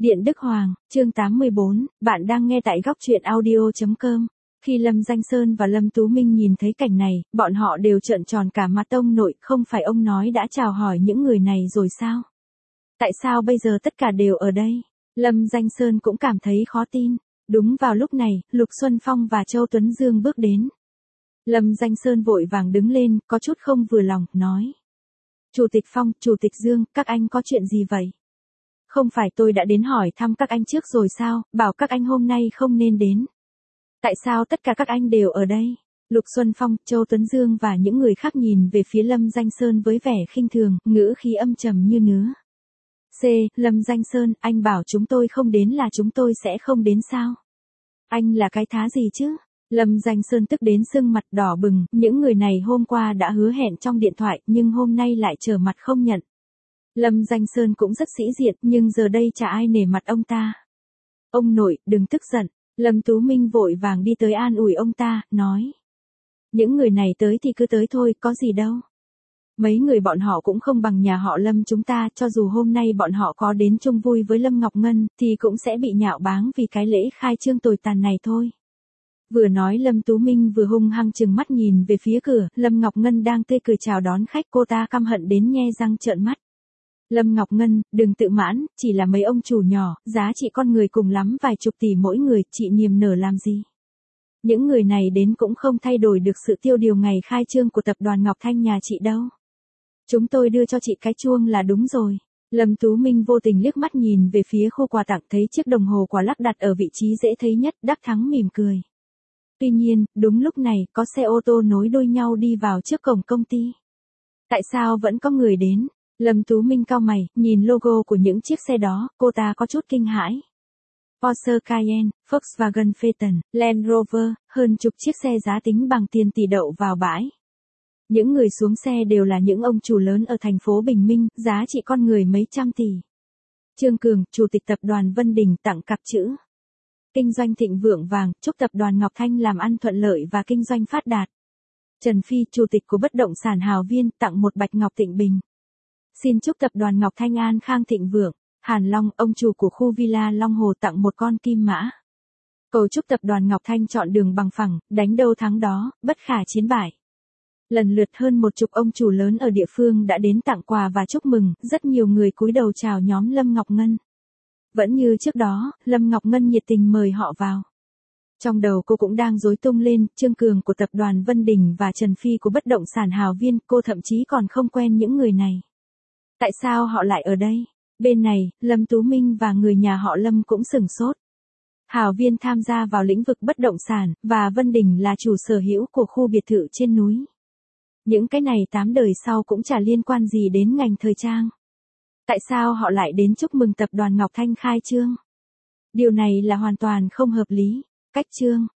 Điện Đức Hoàng, chương 84, bạn đang nghe tại góc truyện audio.com. Khi Lâm Danh Sơn và Lâm Tú Minh nhìn thấy cảnh này, bọn họ đều trợn tròn cả mặt. Ông nội, không phải ông nói đã chào hỏi những người này rồi sao? Tại sao bây giờ tất cả đều ở đây? Lâm Danh Sơn cũng cảm thấy khó tin. Đúng vào lúc này, Lục Xuân Phong và Châu Tuấn Dương bước đến. Lâm Danh Sơn vội vàng đứng lên, có chút không vừa lòng, nói. Chủ tịch Phong, Chủ tịch Dương, các anh có chuyện gì vậy? Không phải tôi đã đến hỏi thăm các anh trước rồi sao, bảo các anh hôm nay không nên đến. Tại sao tất cả các anh đều ở đây? Lục Xuân Phong, Châu Tuấn Dương và những người khác nhìn về phía Lâm Danh Sơn với vẻ khinh thường, ngữ khí âm trầm như nứa. Lâm Danh Sơn, anh bảo chúng tôi không đến là chúng tôi sẽ không đến sao? Anh là cái thá gì chứ? Lâm Danh Sơn tức đến sưng mặt đỏ bừng, những người này hôm qua đã hứa hẹn trong điện thoại nhưng hôm nay lại trở mặt không nhận. Lâm Danh Sơn cũng rất sĩ diện nhưng giờ đây chả ai nể mặt ông ta. Ông nội, đừng tức giận. Lâm Tú Minh vội vàng đi tới an ủi ông ta, nói. Những người này tới thì cứ tới thôi, có gì đâu. Mấy người bọn họ cũng không bằng nhà họ Lâm chúng ta, cho dù hôm nay bọn họ có đến chung vui với Lâm Ngọc Ngân, thì cũng sẽ bị nhạo báng vì cái lễ khai trương tồi tàn này thôi. Vừa nói Lâm Tú Minh vừa hung hăng trừng mắt nhìn về phía cửa, Lâm Ngọc Ngân đang tươi cười chào đón khách, cô ta căm hận đến nhe răng trợn mắt. Lâm Ngọc Ngân, đừng tự mãn, chỉ là mấy ông chủ nhỏ, giá trị con người cùng lắm vài chục tỷ mỗi người, chị niềm nở làm gì. Những người này đến cũng không thay đổi được sự tiêu điều ngày khai trương của tập đoàn Ngọc Thanh nhà chị đâu. Chúng tôi đưa cho chị cái chuông là đúng rồi. Lâm Tú Minh vô tình liếc mắt nhìn về phía khu quà tặng, thấy chiếc đồng hồ quả lắc đặt ở vị trí dễ thấy nhất, đắc thắng mỉm cười. Tuy nhiên, đúng lúc này, có xe ô tô nối đuôi nhau đi vào trước cổng công ty. Tại sao vẫn có người đến? Lâm Tú Minh cau mày, nhìn logo của những chiếc xe đó, cô ta có chút kinh hãi. Porsche Cayenne, Volkswagen Phaeton, Land Rover, hơn chục chiếc xe giá tính bằng tiền tỷ đậu vào bãi. Những người xuống xe đều là những ông chủ lớn ở thành phố Bình Minh, giá trị con người mấy trăm tỷ. Trương Cường, Chủ tịch tập đoàn Vân Đình tặng cặp chữ. Kinh doanh thịnh vượng vàng, chúc tập đoàn Ngọc Thanh làm ăn thuận lợi và kinh doanh phát đạt. Trần Phi, Chủ tịch của bất động sản Hào Viên tặng một bạch ngọc Thịnh Bình. Xin chúc tập đoàn Ngọc Thanh an khang thịnh vượng. Hàn Long, ông chủ của khu villa Long Hồ tặng một con kim mã. Cầu chúc tập đoàn Ngọc Thanh chọn đường bằng phẳng, đánh đâu thắng đó, bất khả chiến bại. Lần lượt hơn một chục ông chủ lớn ở địa phương đã đến tặng quà và chúc mừng, rất nhiều người cúi đầu chào nhóm Lâm Ngọc Ngân. Vẫn như trước đó, Lâm Ngọc Ngân nhiệt tình mời họ vào. Trong đầu cô cũng đang rối tung lên, Trương Cường của tập đoàn Vân Đình và Trần Phi của bất động sản Hào Viên, cô thậm chí còn không quen những người này. Tại sao họ lại ở đây? Bên này, Lâm Tú Minh và người nhà họ Lâm cũng sửng sốt. Hào Viên tham gia vào lĩnh vực bất động sản, và Vân Đình là chủ sở hữu của khu biệt thự trên núi. Những cái này 8 đời sau cũng chả liên quan gì đến ngành thời trang. Tại sao họ lại đến chúc mừng tập đoàn Ngọc Thanh khai trương? Điều này là hoàn toàn không hợp lý. Cách trương,